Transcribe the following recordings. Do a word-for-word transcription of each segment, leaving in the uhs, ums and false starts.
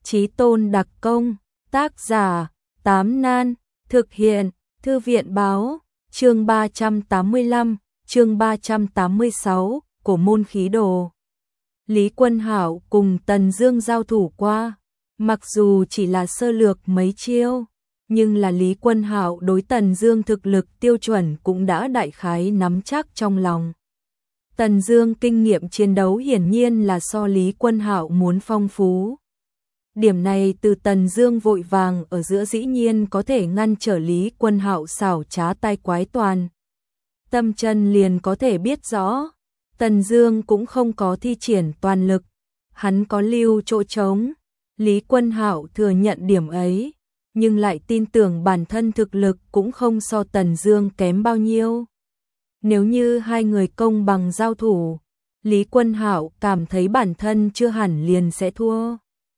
Chí tôn đặc công, tác giả, Tám Nan, thực hiện, Thư viện báo, chương ba trăm tám mươi lăm, chương ba trăm tám mươi sáu, của môn khí đồ. Lý Quân Hạo cùng Tần Dương giao thủ qua, mặc dù chỉ là sơ lược mấy chiêu, nhưng là Lý Quân Hạo đối Tần Dương thực lực tiêu chuẩn cũng đã đại khái nắm chắc trong lòng. Tần Dương kinh nghiệm chiến đấu hiển nhiên là so Lý Quân Hạo muốn phong phú. Điểm này từ Tần Dương vội vàng ở giữa dĩ nhiên có thể ngăn trở Lý Quân Hạo xảo trá tai quái toàn. Tâm chân liền có thể biết rõ, Tần Dương cũng không có thi triển toàn lực, hắn có lưu chỗ trống. Lý Quân Hạo thừa nhận điểm ấy, nhưng lại tin tưởng bản thân thực lực cũng không so Tần Dương kém bao nhiêu. Nếu như hai người công bằng giao thủ, Lý Quân Hạo cảm thấy bản thân chưa hẳn liền sẽ thua.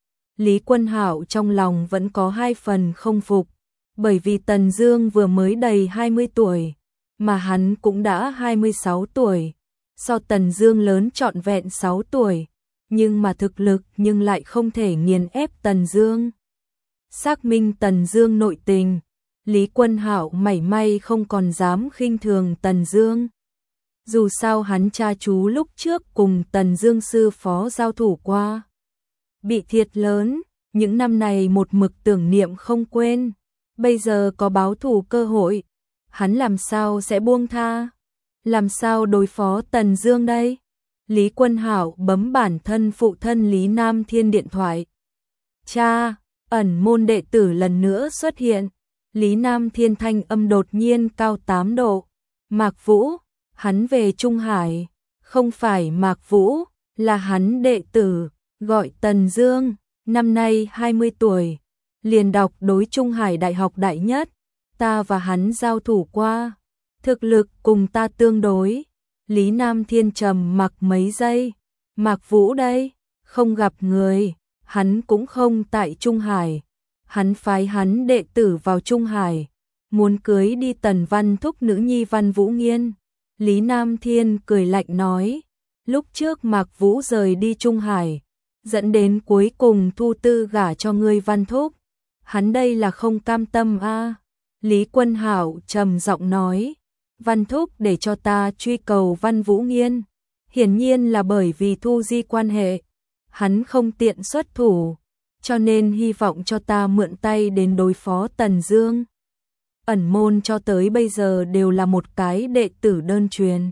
Lý Quân Hạo trong lòng vẫn có hai phần không phục, bởi vì Tần Dương vừa mới đầy hai mươi tuổi, mà hắn cũng đã hai mươi sáu tuổi, so Tần Dương lớn trọn vẹn sáu tuổi, nhưng mà thực lực nhưng lại không thể nghiền ép Tần Dương. Xác minh Tần Dương nội tình, Lý Quân Hạo mảy may không còn dám khinh thường Tần Dương. Dù sao hắn cha chú lúc trước cùng Tần Dương sư phó giao thủ qua, bị thiệt lớn, những năm này một mực tưởng niệm không quên, bây giờ có báo thù cơ hội, hắn làm sao sẽ buông tha? Làm sao đối phó Tần Dương đây? Lý Quân Hạo bấm bản thân phụ thân Lý Nam Thiên điện thoại. Cha, ẩn môn đệ tử lần nữa xuất hiện. Lý Nam Thiên thanh âm đột nhiên cao tám độ. Mạc Vũ, hắn về Trung Hải, không phải Mạc Vũ, là hắn đệ tử, gọi Tần Dương, năm nay hai mươi tuổi, liền đọc đối Trung Hải Đại học đại nhất, ta và hắn giao thủ qua, thực lực cùng ta tương đối. Lý Nam Thiên trầm mặc mấy giây, Mạc Vũ đây, không gặp người, hắn cũng không tại Trung Hải, hắn phái hắn đệ tử vào Trung Hải, muốn cưới đi Tần Văn thúc nữ nhi Văn Vũ Nghiên. Lý Nam Thiên cười lạnh nói, lúc trước Mạc Vũ rời đi Trung Hải, dẫn đến cuối cùng thu tư gả cho ngươi Văn thúc, hắn đây là không cam tâm a. À. Lý Quân Hạo trầm giọng nói, Văn thúc để cho ta truy cầu Văn Vũ Nghiên, hiển nhiên là bởi vì thu di quan hệ, hắn không tiện xuất thủ, cho nên hy vọng cho ta mượn tay đến đối phó Tần Dương. Ẩn môn cho tới bây giờ đều là một cái đệ tử đơn truyền.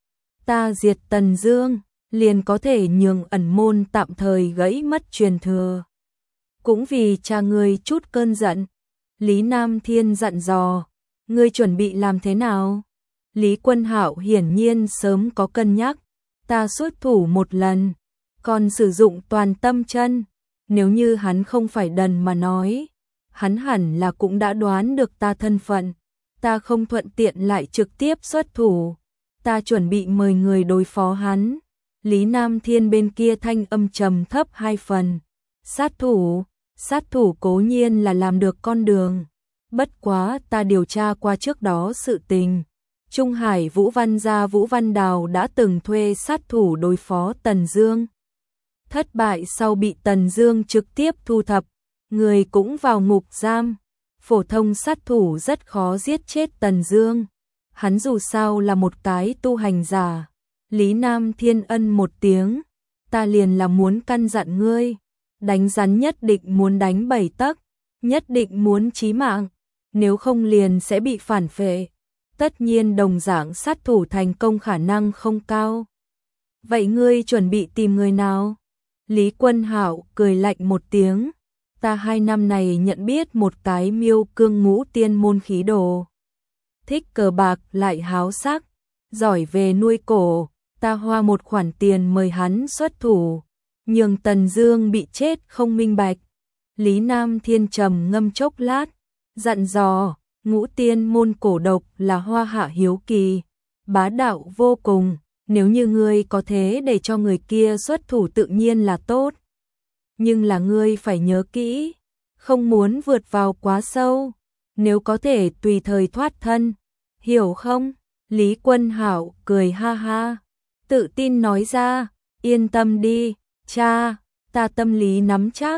Ta diệt Tần Dương, liền có thể nhường ẩn môn tạm thời gãy mất truyền thừa. Cũng vì cha ngươi chút cơn giận, Lý Nam Thiên dặn dò, ngươi chuẩn bị làm thế nào? Lý Quân Hạo hiển nhiên sớm có cân nhắc, ta xuất thủ một lần, còn sử dụng toàn tâm chân, nếu như hắn không phải đần mà nói, hắn hẳn là cũng đã đoán được ta thân phận, ta không thuận tiện lại trực tiếp xuất thủ, ta chuẩn bị mời người đối phó hắn. Lý Nam Thiên bên kia thanh âm trầm thấp hai phần, sát thủ, sát thủ cố nhiên là làm được con đường, bất quá ta điều tra qua trước đó sự tình. Trung Hải Vũ Văn gia Vũ Văn Đào đã từng thuê sát thủ đối phó Tần Dương. Thất bại sau bị Tần Dương trực tiếp thu thập, người cũng vào ngục giam. Phổ thông sát thủ rất khó giết chết Tần Dương. Hắn dù sao là một cái tu hành giả. Lý Nam Thiên ân một tiếng, ta liền là muốn căn dặn ngươi, đánh rắn nhất định muốn đánh bảy tấc, nhất định muốn chí mạng, nếu không liền sẽ bị phản phệ. Tất nhiên đồng dạng sát thủ thành công khả năng không cao. Vậy ngươi chuẩn bị tìm người nào? Lý Quân Hạo cười lạnh một tiếng, ta hai năm này nhận biết một cái Miêu Cương ngũ tiên môn khí đồ. Thích cờ bạc lại háo sắc, giỏi về nuôi cổ, ta hoa một khoản tiền mời hắn xuất thủ, nhường Tần Dương bị chết không minh bạch. Lý Nam Thiên trầm ngâm chốc lát, dặn dò, ngũ tiên môn cổ độc là hoa hạ hiếu kỳ, bá đạo vô cùng, nếu như ngươi có thế để cho người kia xuất thủ tự nhiên là tốt. Nhưng là ngươi phải nhớ kỹ, không muốn vượt vào quá sâu, nếu có thể tùy thời thoát thân, hiểu không? Lý Quân Hạo cười ha ha, tự tin nói ra, yên tâm đi, cha, ta tâm lý nắm chắc,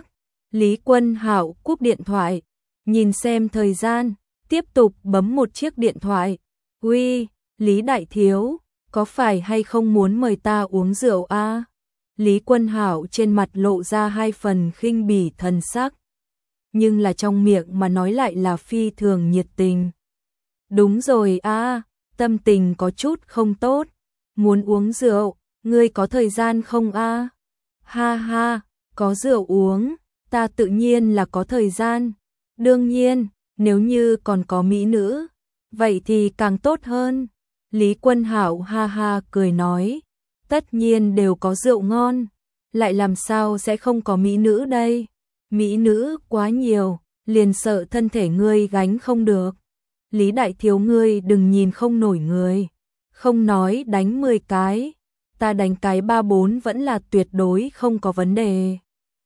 Lý Quân Hạo cúp điện thoại, nhìn xem thời gian, tiếp tục bấm một chiếc điện thoại. Uy, Lý Đại Thiếu, có phải hay không muốn mời ta uống rượu a? À? Lý Quân Hạo trên mặt lộ ra hai phần khinh bỉ thần sắc, nhưng là trong miệng mà nói lại là phi thường nhiệt tình. Đúng rồi a, à, tâm tình có chút không tốt, muốn uống rượu, ngươi có thời gian không a? À? Ha ha, có rượu uống, ta tự nhiên là có thời gian. Đương nhiên, nếu như còn có mỹ nữ, vậy thì càng tốt hơn. Lý Quân Hạo ha ha cười nói, tất nhiên đều có rượu ngon, lại làm sao sẽ không có mỹ nữ đây? Mỹ nữ quá nhiều, liền sợ thân thể ngươi gánh không được. Lý Đại Thiếu ngươi đừng nhìn không nổi người, không nói đánh mười cái, ta đánh cái ba bốn vẫn là tuyệt đối không có vấn đề.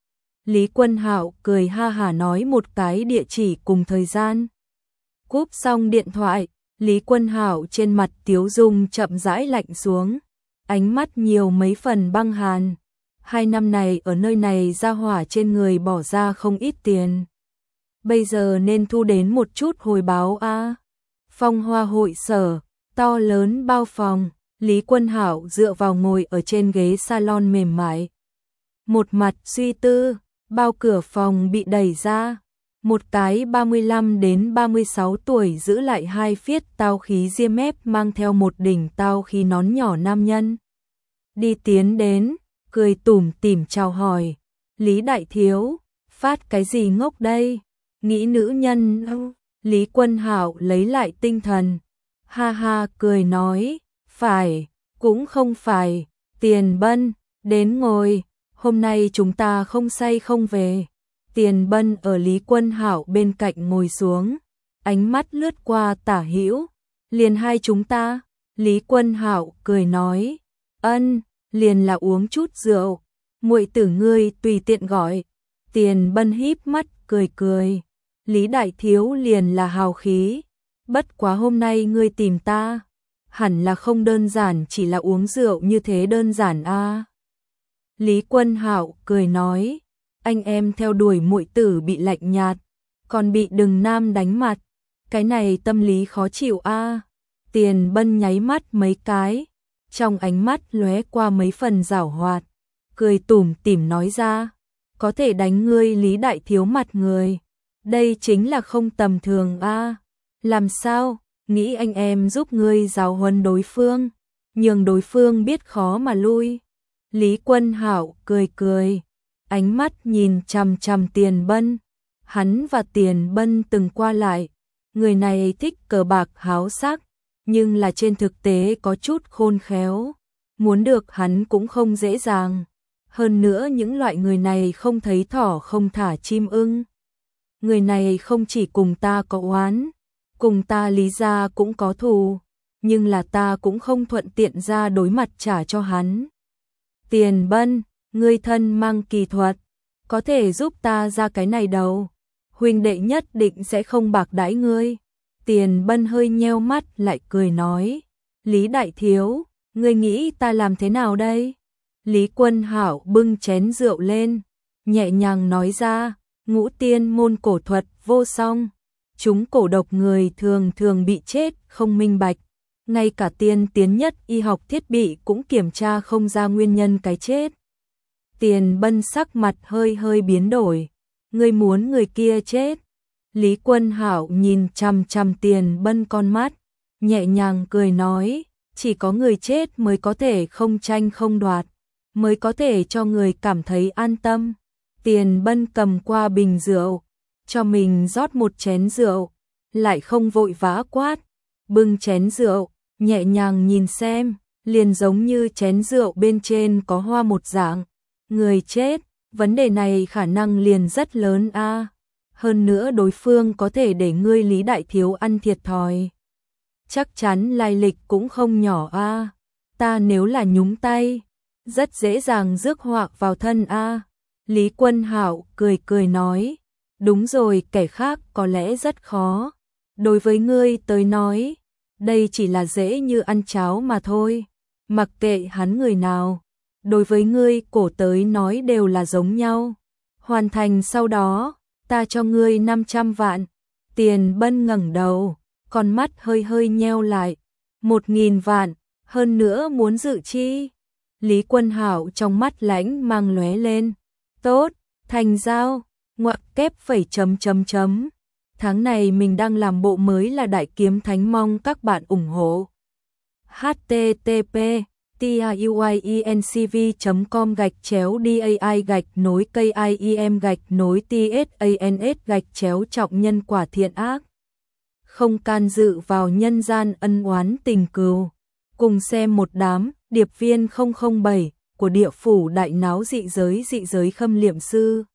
Lý Quân Hạo cười ha hả nói một cái địa chỉ cùng thời gian. Cúp xong điện thoại, Lý Quân Hạo trên mặt tiếu dung chậm rãi lạnh xuống, ánh mắt nhiều mấy phần băng hàn. Hai năm này ở nơi này ra hỏa trên người bỏ ra không ít tiền. Bây giờ nên thu đến một chút hồi báo a. À. Phong Hoa hội sở, to lớn bao phòng, Lý Quân Hạo dựa vào ngồi ở trên ghế salon mềm mại. Một mặt suy tư, bao cửa phòng bị đẩy ra. Một cái ba mươi lăm đến ba mươi sáu tuổi giữ lại hai phiết tao khí ria mép mang theo một đỉnh tao khí nón nhỏ nam nhân. Đi tiến đến, cười tủm tỉm chào hỏi. Lý Đại Thiếu, phát cái gì ngốc đây? Nghĩ nữ nhân không? Lý Quân Hạo lấy lại tinh thần. Ha ha cười nói, phải, cũng không phải, Tiền Bân, đến ngồi, hôm nay chúng ta không say không về. Tiền Bân ở Lý Quân Hạo bên cạnh ngồi xuống, ánh mắt lướt qua tả hữu, liền hai chúng ta. Lý Quân Hạo cười nói, ân, liền là uống chút rượu, muội tử ngươi tùy tiện gọi. Tiền Bân híp mắt cười cười, Lý Đại Thiếu liền là hào khí, bất quá hôm nay ngươi tìm ta, hẳn là không đơn giản chỉ là uống rượu như thế đơn giản a. À. Lý Quân Hạo cười nói, anh em theo đuổi muội tử bị lạnh nhạt, còn bị đừng nam đánh mặt, cái này tâm lý khó chịu a. À. Tiền Bân nháy mắt mấy cái, trong ánh mắt lóe qua mấy phần giảo hoạt, cười tủm tỉm nói ra, có thể đánh ngươi Lý Đại Thiếu mặt người, đây chính là không tầm thường a. À. Làm sao, nghĩ anh em giúp ngươi giáo huấn đối phương, nhường đối phương biết khó mà lui. Lý Quân Hạo cười cười, ánh mắt nhìn chằm chằm Tiền Bân, hắn và Tiền Bân từng qua lại, người này thích cờ bạc háo sắc, nhưng là trên thực tế có chút khôn khéo, muốn được hắn cũng không dễ dàng. Hơn nữa những loại người này không thấy thỏ không thả chim ưng. Người này không chỉ cùng ta có oán, cùng ta Lý gia cũng có thù, nhưng là ta cũng không thuận tiện ra đối mặt trả cho hắn. Tiền Bân, ngươi thân mang kỳ thuật, có thể giúp ta ra cái này đâu, huynh đệ nhất định sẽ không bạc đãi ngươi. Tiền Bân hơi nheo mắt lại cười nói, Lý Đại Thiếu, ngươi nghĩ ta làm thế nào đây? Lý Quân Hạo bưng chén rượu lên, nhẹ nhàng nói ra, ngũ tiên môn cổ thuật vô song, chúng cổ độc người thường thường bị chết không minh bạch, ngay cả tiên tiến nhất y học thiết bị cũng kiểm tra không ra nguyên nhân cái chết. Tiền Bân sắc mặt hơi hơi biến đổi, ngươi muốn người kia chết? Lý Quân Hạo nhìn chằm chằm Tiền Bân con mắt, nhẹ nhàng cười nói, chỉ có người chết mới có thể không tranh không đoạt, mới có thể cho người cảm thấy an tâm. Tiền Bân cầm qua bình rượu, cho mình rót một chén rượu, lại không vội vã quát, bưng chén rượu, nhẹ nhàng nhìn xem, liền giống như chén rượu bên trên có hoa một dạng. Người chết, vấn đề này khả năng liền rất lớn a. À. Hơn nữa đối phương có thể để ngươi Lý Đại Thiếu ăn thiệt thòi. Chắc chắn lai lịch cũng không nhỏ a. À. Ta nếu là nhúng tay, rất dễ dàng rước họa vào thân a. À. Lý Quân Hạo cười cười nói, đúng rồi, kẻ khác có lẽ rất khó. Đối với ngươi tới nói, đây chỉ là dễ như ăn cháo mà thôi. Mặc kệ hắn người nào, đối với ngươi cổ tới nói đều là giống nhau. hoàn thành sau đó, ta cho ngươi năm trăm vạn. Tiền Bân ngẩng đầu, con mắt hơi hơi nheo lại. Một nghìn vạn, hơn nữa muốn dự chi? Lý Quân Hạo trong mắt lãnh mang lóe lên. Tốt, thành giao, ngoặc kép phẩy chấm chấm chấm. Tháng này mình đang làm bộ mới là Đại Kiếm Thánh, mong các bạn ủng hộ. h t t p tiuyencv chấm com gạch chéo dai gạch nối kim gạch nối tsans gạch chéo trọng nhân quả thiện ác. Không can dự vào nhân gian ân oán tình cừu. Cùng xem một đám điệp viên không không bảy của địa phủ đại náo dị giới dị giới Khâm Liệm Sư.